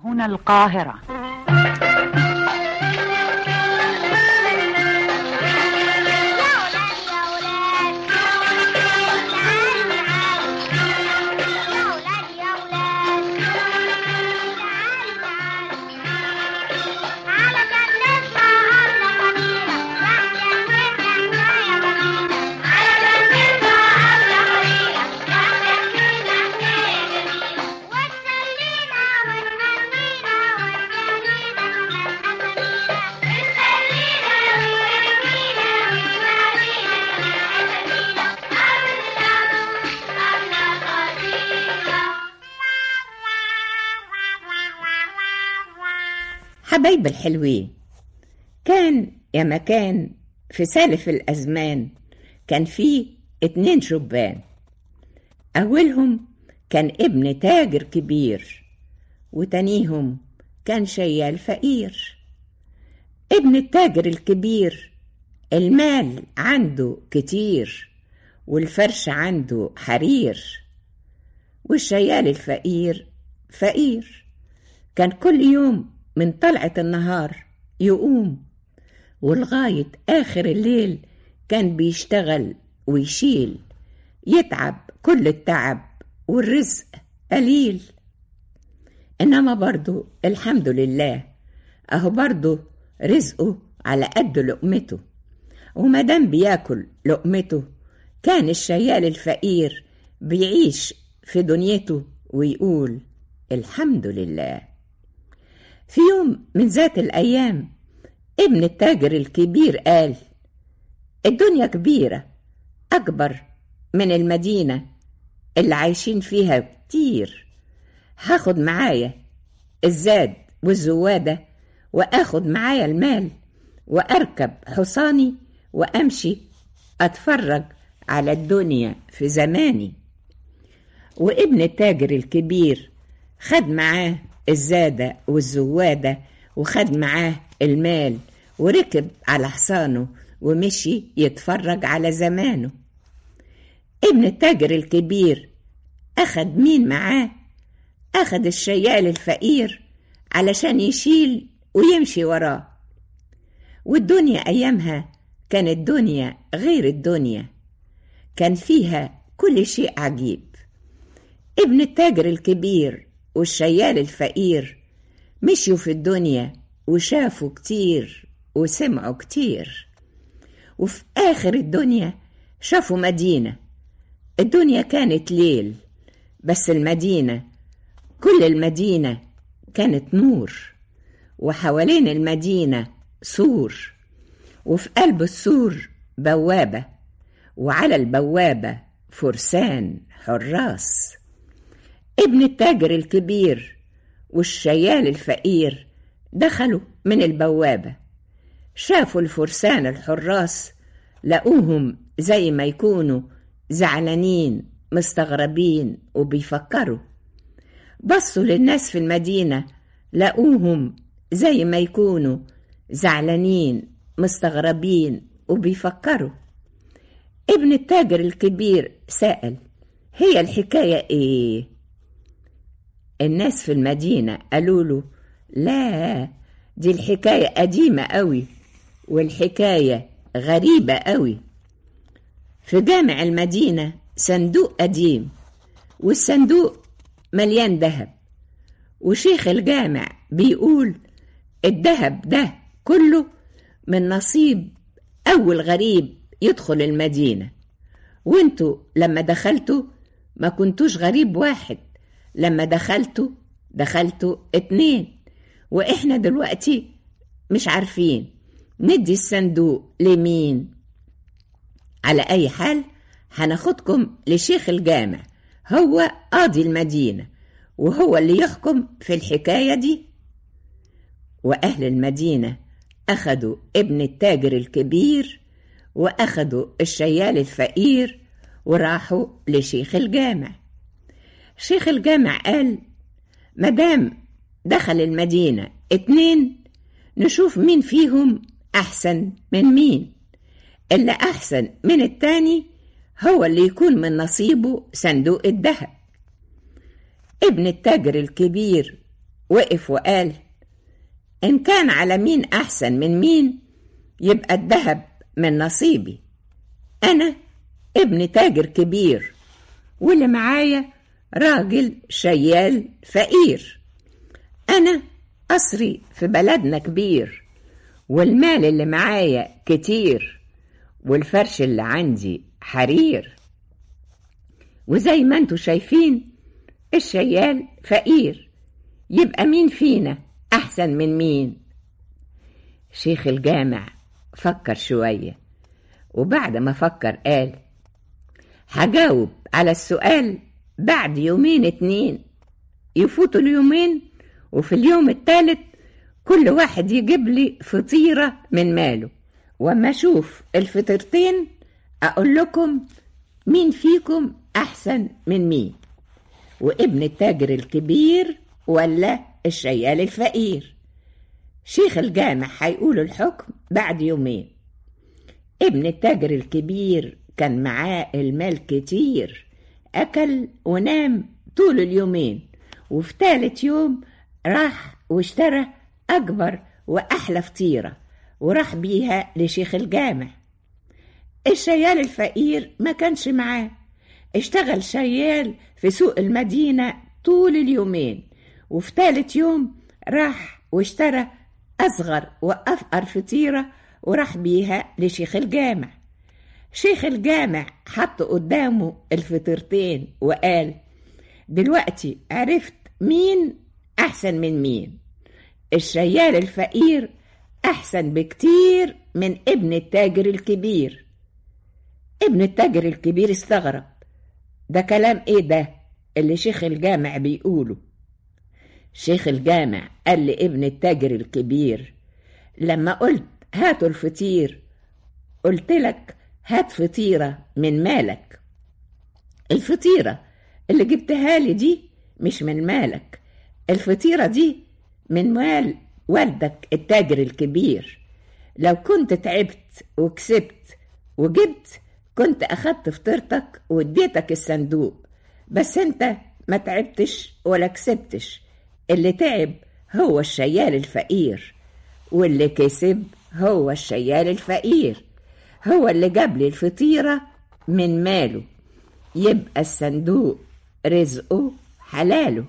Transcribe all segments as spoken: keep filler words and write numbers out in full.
هنا القاهرة. حبايب الحلوين، كان يا مكان في سالف الأزمان كان فيه اتنين شبان. أولهم كان ابن تاجر كبير، وتانيهم كان شيال فقير. ابن التاجر الكبير المال عنده كتير، والفرش عنده حرير، والشيال الفقير فقير كان كل يوم من طلعة النهار يقوم، ولغاية آخر الليل كان بيشتغل ويشيل، يتعب كل التعب والرزق قليل. إنما برضو الحمد لله أهو برضو رزقه على قد لقمته، ومادام بياكل لقمته كان الشيال الفقير بيعيش في دنيته ويقول الحمد لله. في يوم من ذات الأيام ابن التاجر الكبير قال: الدنيا كبيرة أكبر من المدينة اللي عايشين فيها كتير، هاخد معايا الزاد والزوادة، وآخد معايا المال، وأركب حصاني وأمشي أتفرج على الدنيا في زماني. وابن التاجر الكبير خد معاه الزادة والزوادة، وخد معاه المال، وركب على حصانه ومشي يتفرج على زمانه. ابن التاجر الكبير أخد مين معاه؟ أخد الشيال الفقير علشان يشيل ويمشي وراه. والدنيا أيامها كانت دنيا غير الدنيا، كان فيها كل شيء عجيب. ابن التاجر الكبير والشيال الفقير مشيوا في الدنيا وشافوا كتير وسمعوا كتير، وفي آخر الدنيا شافوا مدينة. الدنيا كانت ليل، بس المدينة كل المدينة كانت نور، وحوالين المدينة سور، وفي قلب السور بوابة، وعلى البوابة فرسان حراس. ابن التاجر الكبير والشيال الفقير دخلوا من البوابة، شافوا الفرسان الحراس، لقوهم زي ما يكونوا زعلانين مستغربين وبيفكروا. بصوا للناس في المدينة، لقوهم زي ما يكونوا زعلانين مستغربين وبيفكروا. ابن التاجر الكبير سأل: هي الحكاية ايه؟ الناس في المدينة قالوا له: لا، دي الحكاية قديمة قوي، والحكاية غريبة قوي. في جامع المدينة صندوق قديم، والصندوق مليان ذهب، وشيخ الجامع بيقول الذهب ده كله من نصيب أول غريب يدخل المدينة، وانتوا لما دخلتوا ما كنتوش غريب واحد، لما دخلتوا دخلتوا اتنين، واحنا دلوقتي مش عارفين ندي الصندوق لمين. على اي حال هناخدكم لشيخ الجامع، هو قاضي المدينة، وهو اللي يحكم في الحكاية دي. واهل المدينة اخدوا ابن التاجر الكبير، واخدوا الشيال الفقير، وراحوا لشيخ الجامع. شيخ الجامع قال: مدام دخل المدينة اتنين، نشوف مين فيهم أحسن من مين، اللي أحسن من التاني هو اللي يكون من نصيبه صندوق الذهب. ابن التاجر الكبير وقف وقال: إن كان على مين أحسن من مين يبقى الذهب من نصيبي. أنا ابن تاجر كبير، واللي معايا راجل شيال فقير. أنا قصري في بلدنا كبير، والمال اللي معايا كتير، والفرش اللي عندي حرير. وزي ما انتوا شايفين الشيال فقير، يبقى مين فينا أحسن من مين؟ شيخ الجامع فكر شوية، وبعد ما فكر قال: هجاوب على السؤال بعد يومين اتنين. يفوتوا اليومين، وفي اليوم الثالث كل واحد يجيب لي فطيرة من ماله، وما أشوف الفطيرتين أقول لكم مين فيكم أحسن من مين، وابن التاجر الكبير ولا الشيال الفقير. شيخ الجامع هيقول الحكم بعد يومين. ابن التاجر الكبير كان معاه المال كتير، أكل ونام طول اليومين، وفي ثالث يوم راح واشترى أكبر وأحلى فطيرة وراح بيها لشيخ الجامع. الشيال الفقير ما كانش معاه، اشتغل شيال في سوق المدينة طول اليومين، وفي ثالث يوم راح واشترى أصغر وأفقر فطيرة وراح بيها لشيخ الجامع. شيخ الجامع حط قدامه الفطيرتين وقال: دلوقتي عرفت مين أحسن من مين. الشيال الفقير أحسن بكتير من ابن التاجر الكبير. ابن التاجر الكبير استغرب، ده كلام ايه ده اللي شيخ الجامع بيقوله؟ شيخ الجامع قال لابن التاجر الكبير: لما قلت هاتوا الفطير قلت لك هات فطيرة من مالك. الفطيرة اللي جبتها لي دي مش من مالك، الفطيرة دي من مال والدك التاجر الكبير. لو كنت تعبت وكسبت وجبت كنت أخدت فطيرتك واديتك الصندوق، بس انت ما تعبتش ولا كسبتش. اللي تعب هو الشيال الفقير، واللي كسب هو الشيال الفقير، هو اللي جاب لي الفطيرة من ماله، يبقى الصندوق رزقه حلاله.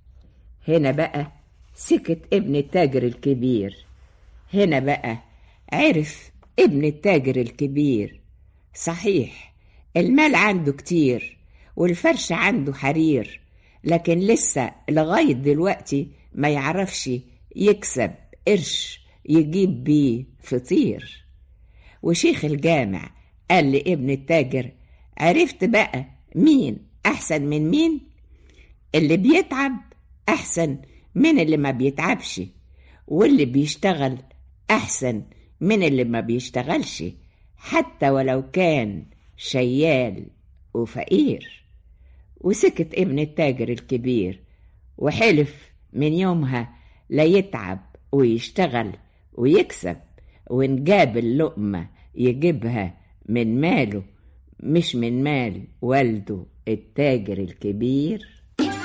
هنا بقى سكت ابن التاجر الكبير. هنا بقى عرف ابن التاجر الكبير صحيح المال عنده كتير والفرش عنده حرير، لكن لسه لغاية دلوقتي ما يعرفش يكسب قرش يجيب بيه فطير. وشيخ الجامع قال لابن التاجر: عرفت بقى مين أحسن من مين؟ اللي بيتعب أحسن من اللي ما بيتعبش، واللي بيشتغل أحسن من اللي ما بيشتغلش، حتى ولو كان شيال وفقير. وسكت ابن التاجر الكبير وحلف من يومها لا يتعب ويشتغل ويكسب، وإن جاب اللقمة يجيبها من ماله مش من مال والده التاجر الكبير.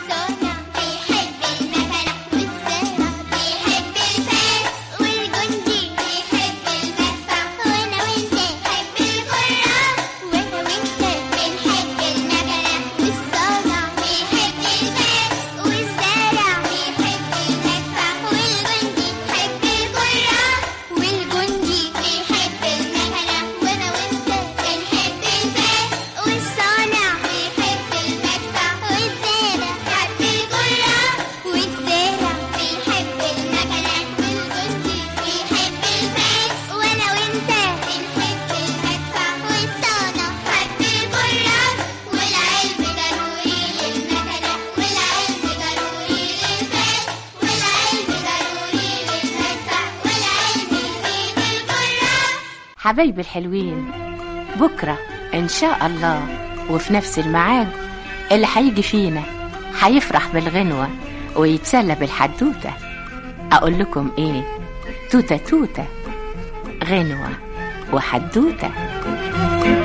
حبايبي الحلوين، بكرة إن شاء الله وفي نفس الميعاد اللي هيجي فينا هيفرح بالغنوة ويتسلى بالحدوتة. أقول لكم إيه؟ توتة توتة، غنوة وحدوتة.